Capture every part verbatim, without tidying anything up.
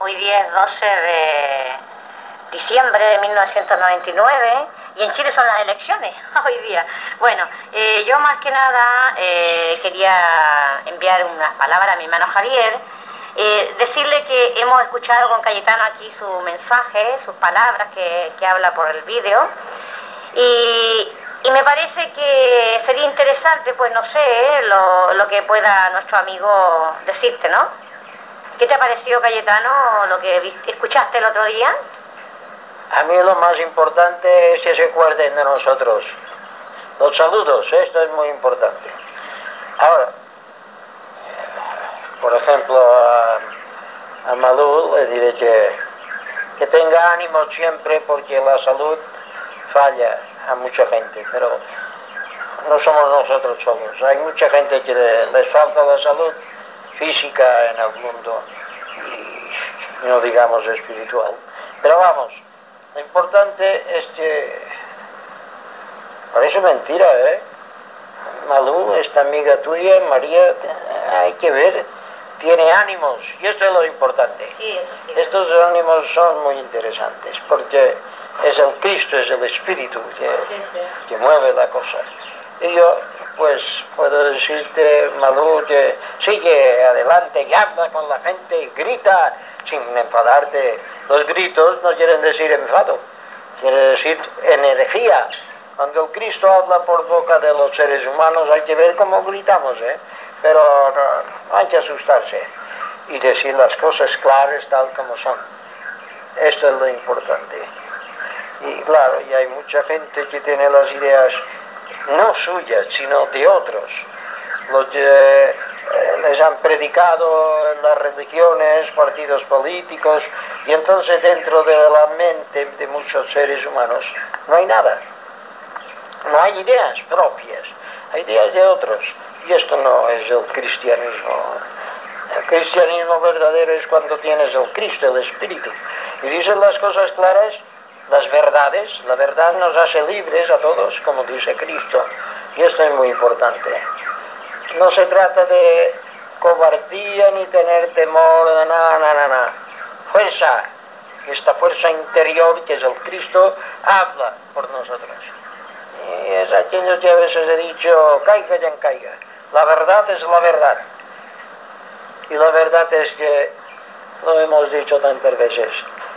Hoy día es doce de diciembre de mil novecientos noventa y nueve y en Chile son las elecciones hoy día. Bueno, eh, yo más que nada eh, quería enviar unas palabras a mi hermano Javier, eh, decirle que hemos escuchado con Cayetano aquí su mensaje, sus palabras que, que habla por el vídeo, y, y me parece que sería interesante, pues no sé, eh, lo, lo que pueda nuestro amigo decirte, ¿no? ¿Qué te ha parecido, Cayetano, lo que viste, escuchaste el otro día? A mí lo más importante es que se acuerden de nosotros. Los saludos, esto es muy importante. Ahora, por ejemplo, a, a Malú le diré que, que tenga ánimo siempre, porque la salud falla a mucha gente, pero no somos nosotros solos. Hay mucha gente que le, les falta la salud física en el mundo y no digamos espiritual. Pero vamos, lo importante es que parece mentira, ¿eh? Malú, esta amiga tuya, María, hay que ver, tiene ánimos, y esto es lo importante. Sí, eso sí. Estos ánimos son muy interesantes, porque es el Cristo, es el Espíritu que, Sí, sí. que mueve la cosa. Y yo, pues, puedo decirte, Malú, que sigue adelante y habla con la gente y grita sin enfadarte. Los gritos no quieren decir enfado, quiere decir energía. Cuando el Cristo habla por boca de los seres humanos hay que ver cómo gritamos, ¿eh? Pero no, no hay que asustarse y decir las cosas claras tal como son. Esto es lo importante. Y claro, y hay mucha gente que tiene las ideas no suyas, sino de otros. Los que eh, les han predicado en las religiones, partidos políticos, y entonces dentro de la mente de muchos seres humanos no hay nada. No hay ideas propias, hay ideas de otros. Y esto no es el cristianismo. El cristianismo verdadero es cuando tienes el Cristo, el Espíritu, y dices las cosas claras, las verdades. La verdad nos hace libres a todos, como dice Cristo, y esto es muy importante. No se trata de cobardía ni tener temor, de nada, nada, nada. Fuerza, esta fuerza interior que es el Cristo, habla por nosotros. Y es aquello que a veces he dicho, caiga quien caiga. La verdad es la verdad. Y la verdad es que, lo hemos dicho tantas veces,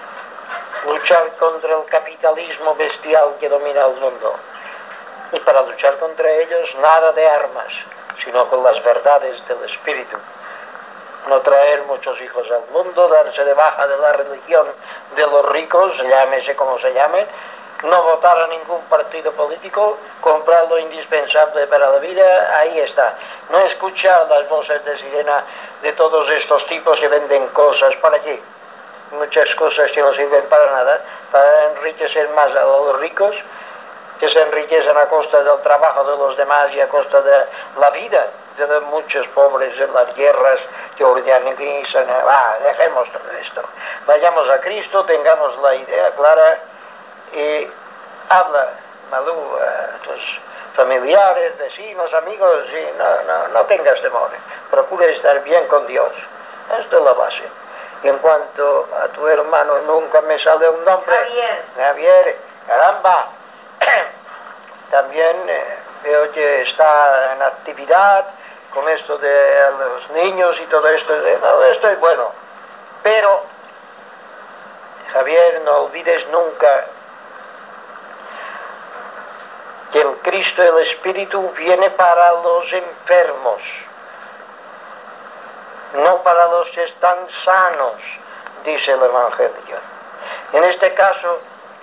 luchar contra el capitalismo bestial que domina el mundo. Y para luchar contra ellos, nada de armas, sino con las verdades del Espíritu. No traer muchos hijos al mundo, darse de baja de la religión de los ricos, llámese como se llame, no votar a ningún partido político, comprar lo indispensable para la vida, ahí está. No escuchar las voces de sirena de todos estos tipos que venden cosas. ¿Para qué? Muchas cosas que no sirven para nada, para enriquecer más a los ricos, que se enriquecen a costa del trabajo de los demás y a costa de la vida de muchos pobres en las guerras que organizan. Ah, dejemos todo esto. Vayamos a Cristo, tengamos la idea clara y habla, Malú, a tus familiares, vecinos, amigos, y no, no, no tengas temor. Procura estar bien con Dios. Esto es la base. Y en cuanto a tu hermano, nunca me sale un nombre. Javier. Javier, caramba. También eh, veo que está en actividad con esto de los niños y todo esto. No, esto es bueno. Pero, Javier, no olvides nunca que el Cristo, el Espíritu, viene para los enfermos, no para los que están sanos, dice el Evangelio. En este caso,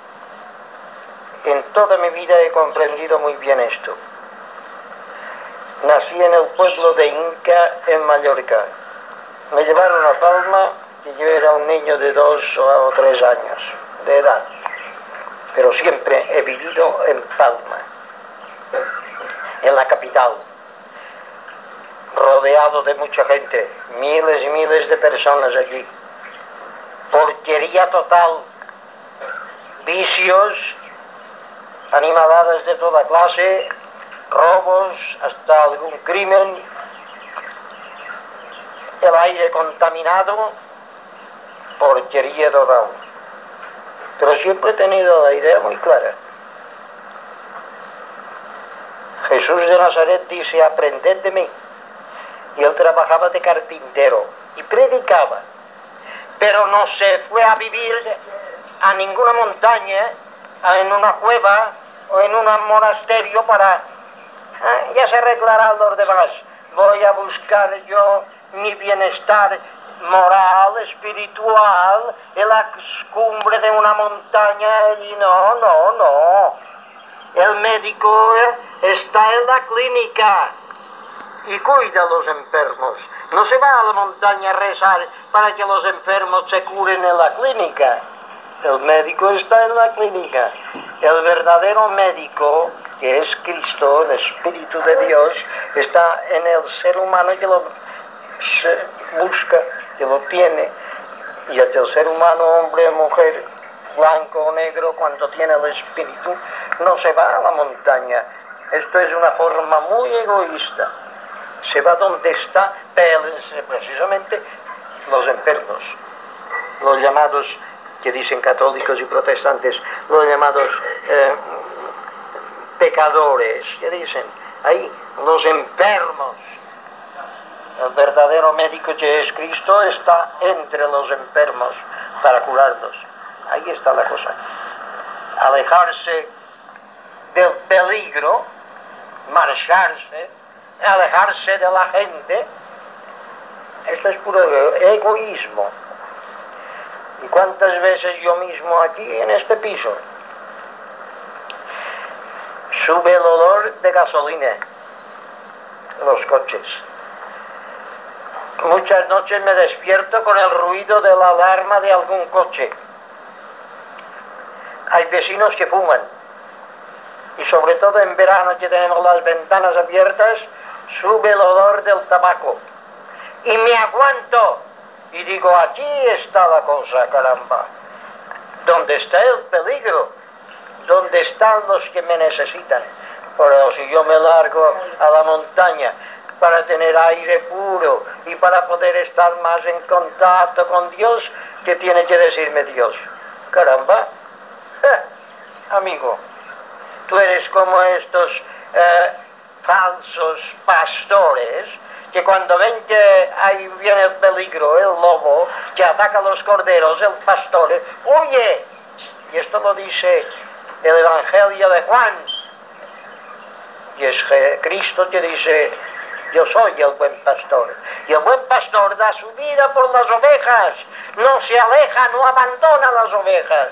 en toda mi vida he comprendido muy bien esto. Nací en el pueblo de Inca, en Mallorca. Me llevaron a Palma y yo era un niño de dos o tres años de edad. Pero siempre he vivido en Palma, en la capital, rodeado de mucha gente, miles y miles de personas allí. Porquería total, vicios, animaladas de toda clase, robos, hasta algún crimen, el aire contaminado, porquería total. Pero siempre he tenido la idea muy clara. Jesús de Nazaret dice, aprended de mí. Y él trabajaba de carpintero y predicaba. Pero no se fue a vivir a ninguna montaña, en una cueva o en un monasterio para... ¿eh? Ya se arreglarán los demás. Voy a buscar yo mi bienestar moral, espiritual, en la cumbre de una montaña. Y no, no, no. El médico está en la clínica y cuida a los enfermos. No se va a la montaña a rezar para que los enfermos se curen en la clínica. El médico está en la clínica. El verdadero médico, que es Cristo, el Espíritu de Dios, está en el ser humano que lo busca, que lo tiene. Y el ser humano, hombre, mujer, blanco o negro, cuando tiene el Espíritu, no se va a la montaña. Esto es una forma muy egoísta. Se va donde está precisamente los enfermos, los llamados, que dicen católicos y protestantes, los llamados eh, pecadores, que dicen ahí, los enfermos. El verdadero médico, que es Cristo, está entre los enfermos para curarlos. Ahí está la cosa. Alejarse del peligro, marcharse, alejarse de la gente, esto es puro egoísmo. ¿Y cuántas veces yo mismo aquí en este piso sube el olor de gasolina en los coches? Muchas noches me despierto con el ruido de la alarma de algún coche. Hay vecinos que fuman. Y sobre todo en verano, que tenemos las ventanas abiertas, sube el olor del tabaco. Y me aguanto. Y digo, aquí está la cosa, caramba. ¿Dónde está el peligro? ¿Dónde están los que me necesitan? Pero si yo me largo a la montaña para tener aire puro y para poder estar más en contacto con Dios, ¿qué tiene que decirme Dios? Caramba, eh, amigo, tú eres como estos eh, falsos pastores que cuando ven que ahí viene el peligro, el lobo, que ataca a los corderos, el pastor, ¡oye! Y esto lo dice el Evangelio de Juan. Y es Cristo que dice, yo soy el buen pastor. Y el buen pastor da su vida por las ovejas. No se aleja, no abandona las ovejas.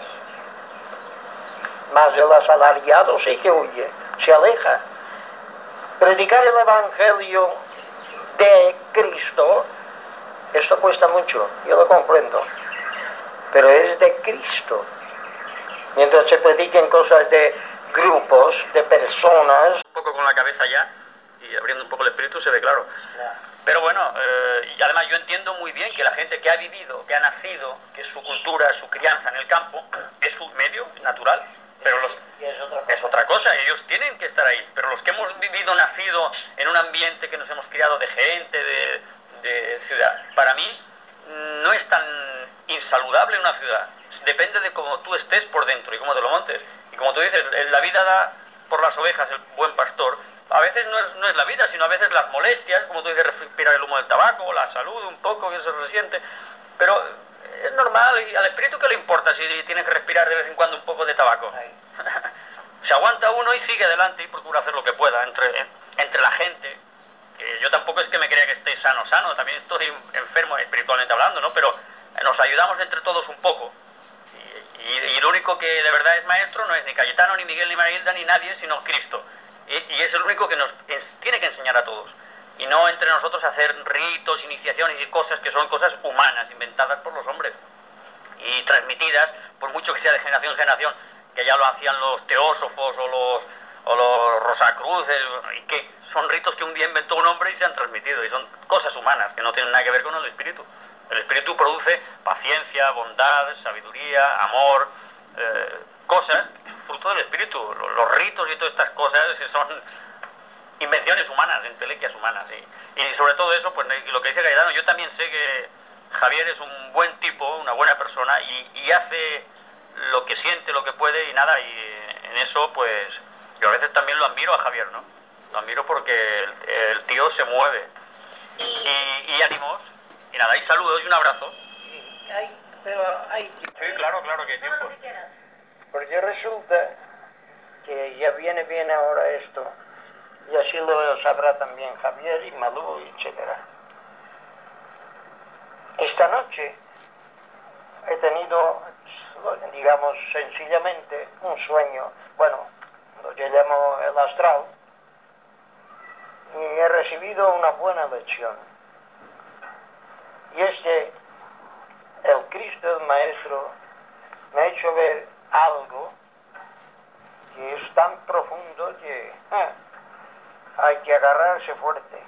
Mas el asalariado sí que huye, se aleja. Predicar el Evangelio de Cristo, esto cuesta mucho, yo lo comprendo, pero es de Cristo. Mientras se prediquen cosas de grupos, de personas, un poco con la cabeza ya y abriendo un poco el espíritu se ve claro. Pero bueno, eh, y además yo entiendo muy bien que la gente que ha vivido, que ha nacido, que es su cultura, su crianza en el campo, es su medio natural, pero los, es otra cosa. es otra cosa, ellos tienen que estar ahí, pero los que hemos vivido, nacido en un ambiente que nos hemos criado de gente, de, de ciudad, para mí no es tan insaludable una ciudad, depende de cómo tú estés por dentro y cómo te lo montes. Y como tú dices, la vida da por las ovejas el buen pastor. A veces no es, no es la vida, sino a veces las molestias, como tú dices, respirar el humo del tabaco, la salud un poco, que se resiente. Pero es normal, y al espíritu ¿qué le importa si tiene que respirar de vez en cuando un poco de tabaco? Se aguanta uno y sigue adelante y procura hacer lo que pueda entre, entre la gente. Que yo tampoco es que me crea que esté sano, sano, también estoy enfermo espiritualmente hablando, ¿no? Pero nos ayudamos entre todos un poco. Y, y lo único que de verdad es maestro no es ni Cayetano, ni Miguel, ni Marilda, ni nadie, sino Cristo. Y, y es el único que nos es, tiene que enseñar a todos. Y no entre nosotros hacer ritos, iniciaciones y cosas que son cosas humanas, inventadas por los hombres. Y transmitidas, por mucho que sea de generación en generación, que ya lo hacían los teósofos o los, o los Rosacruces, y que son ritos que un día inventó un hombre y se han transmitido. Y son cosas humanas, que no tienen nada que ver con el espíritu. El espíritu produce paciencia, bondad, sabiduría, amor, eh, cosas, fruto del espíritu. Los, los ritos y todas estas cosas que son invenciones humanas, entelequias humanas. Y, y sobre todo eso, pues lo que dice Cayetano, yo también sé que Javier es un buen tipo, una buena persona y, y hace lo que siente, lo que puede y nada, y en eso pues yo a veces también lo admiro a Javier, ¿no? Lo admiro porque el, el tío se mueve. Y, y ánimos, y nada, y saludos y un abrazo. Sí, hay, pero hay tiempo. Sí, claro, claro que hay tiempo. Porque resulta que ya viene bien ahora esto, y así lo sabrá también Javier y Malú, etcétera. Esta noche he tenido, digamos sencillamente, un sueño, bueno, lo que llamo el astral, y he recibido una buena lección. Y es que el Cristo, el Maestro, me ha hecho ver algo que es tan profundo que eh, hay que agarrarse fuerte.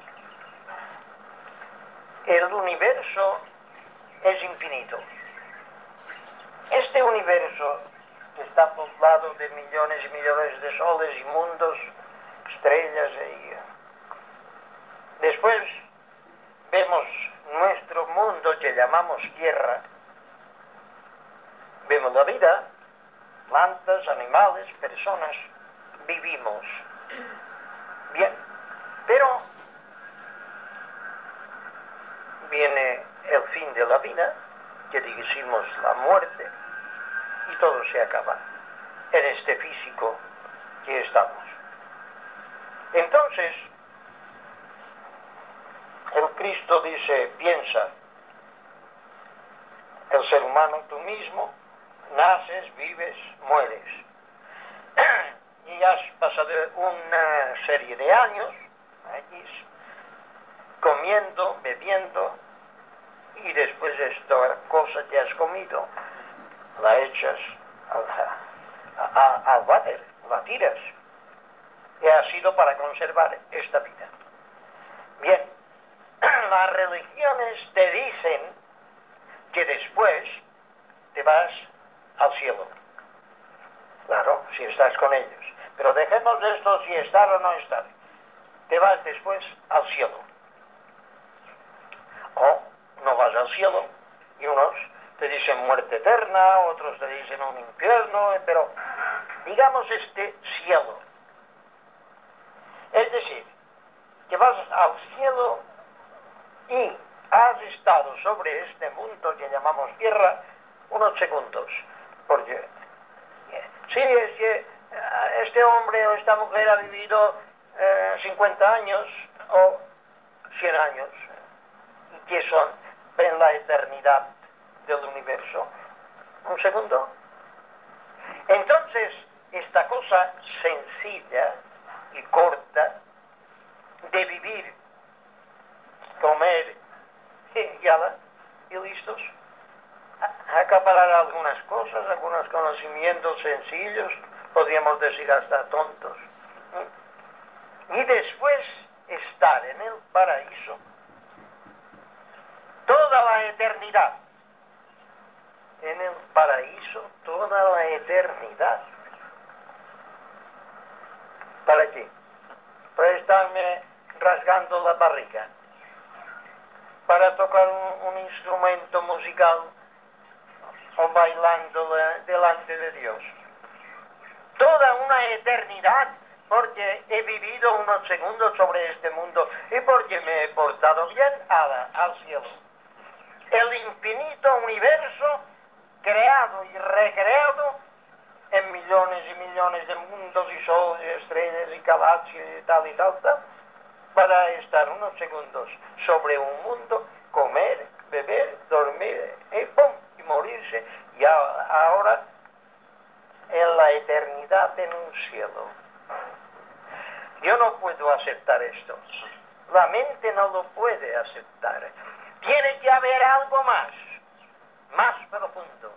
El universo es infinito. Este universo que está poblado de millones y millones de soles y mundos, estrellas y... Después vemos nuestro mundo que llamamos Tierra. Vemos la vida, plantas, animales, personas, vivimos. Bien, pero viene el fin de la vida, que decimos la muerte, y todo se acaba en este físico que estamos. Entonces, el Cristo dice, piensa, el ser humano tú mismo, naces, vives, mueres. Y has pasado una serie de años allí, comiendo, bebiendo, y después esta cosa que has comido la echas al, a, a, al váter, la tiras. Y ha sido para conservar esta vida. Bien, las religiones te dicen que después te vas al cielo. Claro, si estás con ellos. Pero dejemos esto si estar o no estar. Te vas después al cielo. O no vas al cielo. Y unos te dicen muerte eterna, otros te dicen un infierno, pero digamos este cielo. Es decir, que vas al cielo y has estado sobre este mundo que llamamos tierra unos segundos. Porque si es que este hombre o esta mujer ha vivido eh, cincuenta años o cien años, ¿y qué son en la eternidad del universo? ¿Un segundo? Entonces, esta cosa sencilla y corta de vivir, comer y ya, y listos, acaparar algunas cosas, algunos conocimientos sencillos, podríamos decir hasta tontos, y después estar en el paraíso toda la eternidad, en el paraíso toda la eternidad. ¿Para qué? Para estarme rasgando la barriga, para tocar un, un instrumento musical o bailando delante de Dios. Toda una eternidad, porque he vivido unos segundos sobre este mundo y porque me he portado bien a la, al cielo. El infinito universo creado y recreado en millones y millones de mundos y soles y estrellas y galaxias y tal y tal, tal, para estar unos segundos sobre un mundo, comer, beber, dormir y pum, y morirse, y ahora en la eternidad en un cielo. Yo no puedo aceptar esto. La mente no lo puede aceptar. Tiene que haber algo más, más profundo.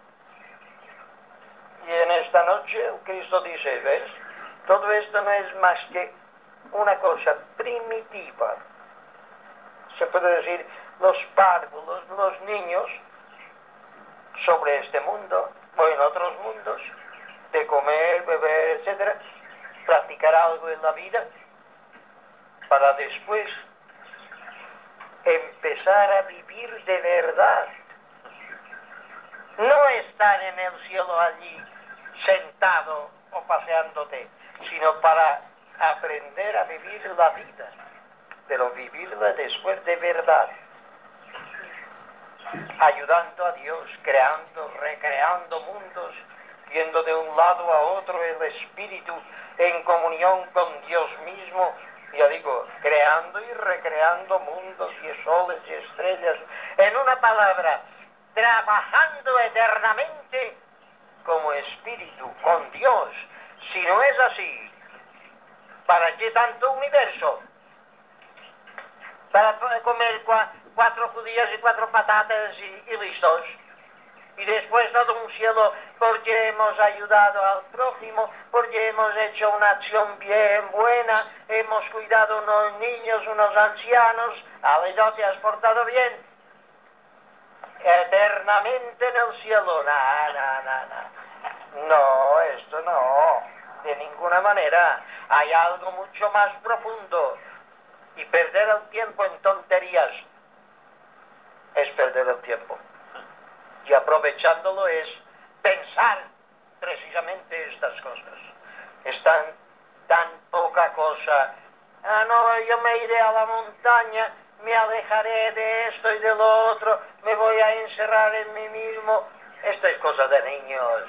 Y en esta noche el Cristo dice, ¿ves? Todo esto no es más que una cosa primitiva. Se puede decir, los párvulos, los niños, sobre este mundo o en otros mundos, de comer, beber, etcétera, practicar algo en la vida, para después empezar a vivir vivir de verdad. No estar en el cielo allí sentado o paseándote, sino para aprender a vivir la vida, pero vivirla después de verdad, ayudando a Dios, creando, recreando mundos, yendo de un lado a otro el espíritu en comunión con Dios mismo, ya digo, creando y recreando mundos y soles y estrellas, en una palabra, trabajando eternamente como espíritu con Dios. Si no es así, ¿para qué tanto universo? Para comer cua, cuatro judías y cuatro patatas y, y listos. Y después todo un cielo porque hemos ayudado al prójimo, porque hemos hecho una acción bien buena, hemos cuidado unos niños, unos ancianos, aleluya, te has portado bien. Eternamente en el cielo, no, no, no, no. No, esto no, de ninguna manera. Hay algo mucho más profundo. Y perder el tiempo en tonterías es perder el tiempo. Y aprovechándolo es pensar precisamente estas cosas. Es tan, tan poca cosa. Ah, no, yo me iré a la montaña, me alejaré de esto y de lo otro, me voy a encerrar en mí mismo. Esto es cosa de niños.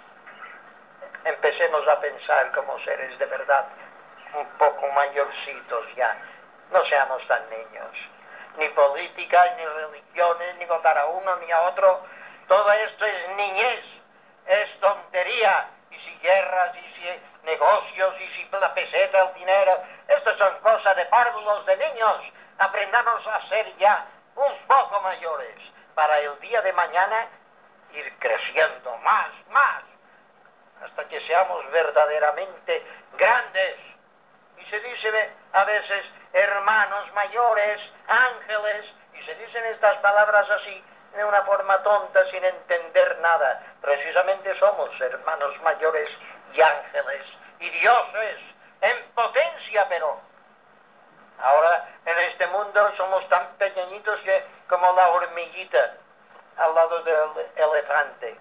Empecemos a pensar como seres de verdad, un poco mayorcitos ya. No seamos tan niños. Ni política, ni religiones, ni votar a uno, ni a otro. Todo esto es niñez, es tontería. Y si guerras, y si negocios, y si la peseta, el dinero. Estas son cosas de párvulos, de niños. Aprendamos a ser ya un poco mayores para el día de mañana ir creciendo más, más, hasta que seamos verdaderamente grandes. Y se dice a veces hermanos mayores, ángeles, y se dicen estas palabras así, de una forma tonta, sin entender nada. Precisamente somos hermanos mayores y ángeles, y dioses, en potencia, pero ahora en este mundo somos tan pequeñitos que como la hormiguita al lado del elefante.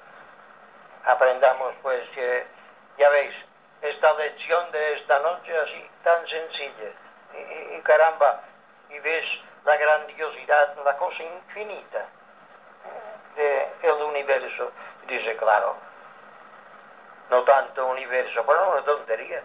Aprendamos pues que, ya veis, esta lección de esta noche así, tan sencilla, y, y, y caramba, y ves la grandiosidad, la cosa infinita del universo. Dice, claro, no tanto universo, pero una tontería.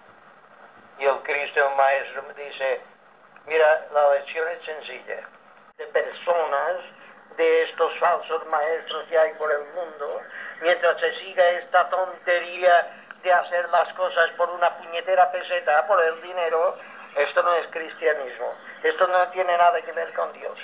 Y el Cristo, el Maestro, me dice, mira, la lección es sencilla. De personas, de estos falsos maestros que hay por el mundo, mientras se siga esta tontería de hacer las cosas por una puñetera peseta, por el dinero, esto no es cristianismo. Esto no tiene nada que ver con Dios.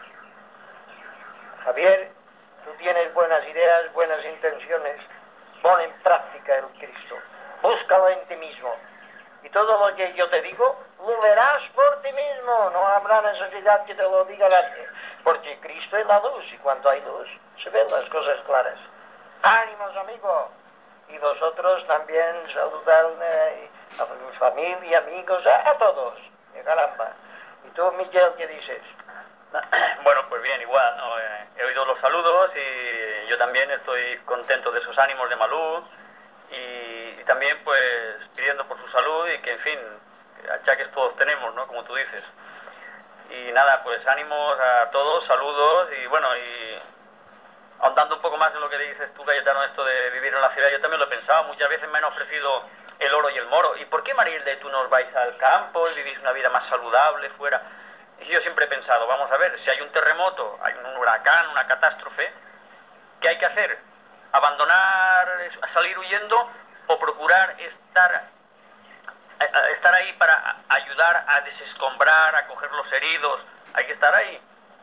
Javier, tú tienes buenas ideas, buenas intenciones. Pon en práctica el Cristo. Búscalo en ti mismo. Y todo lo que yo te digo, lo verás por ti mismo. No habrá necesidad que te lo diga nadie. Porque Cristo es la luz, y cuando hay luz, se ven las cosas claras. ¡Ánimos, amigo! Y vosotros también saludarle a mi familia, amigos, a, a todos. ¡Qué caramba! ¿Y tú, Miguel, qué dices? Bueno, pues bien, igual, ¿no? Eh, he oído los saludos y yo también estoy contento de esos ánimos de Malú y, y también pues pidiendo por su salud y que, en fin, achaques todos tenemos, ¿no? Como tú dices. Y nada, pues ánimos a todos, saludos y bueno, y ahondando un poco más en lo que dices tú, Cayetano, esto de vivir en la ciudad, yo también lo he pensado, muchas veces me han ofrecido el oro y el moro. ¿Y por qué, Marilde, tú no os vais al campo y vivís una vida más saludable fuera? Y yo siempre he pensado, vamos a ver, si hay un terremoto, hay un huracán, una catástrofe, ¿qué hay que hacer? ¿Abandonar, salir huyendo o procurar estar, estar ahí para ayudar a desescombrar, a coger los heridos? Hay que estar ahí.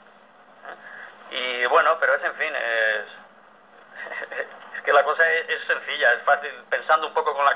Y bueno, pero es, en fin, es, es que la cosa es, es sencilla, es fácil, pensando un poco con la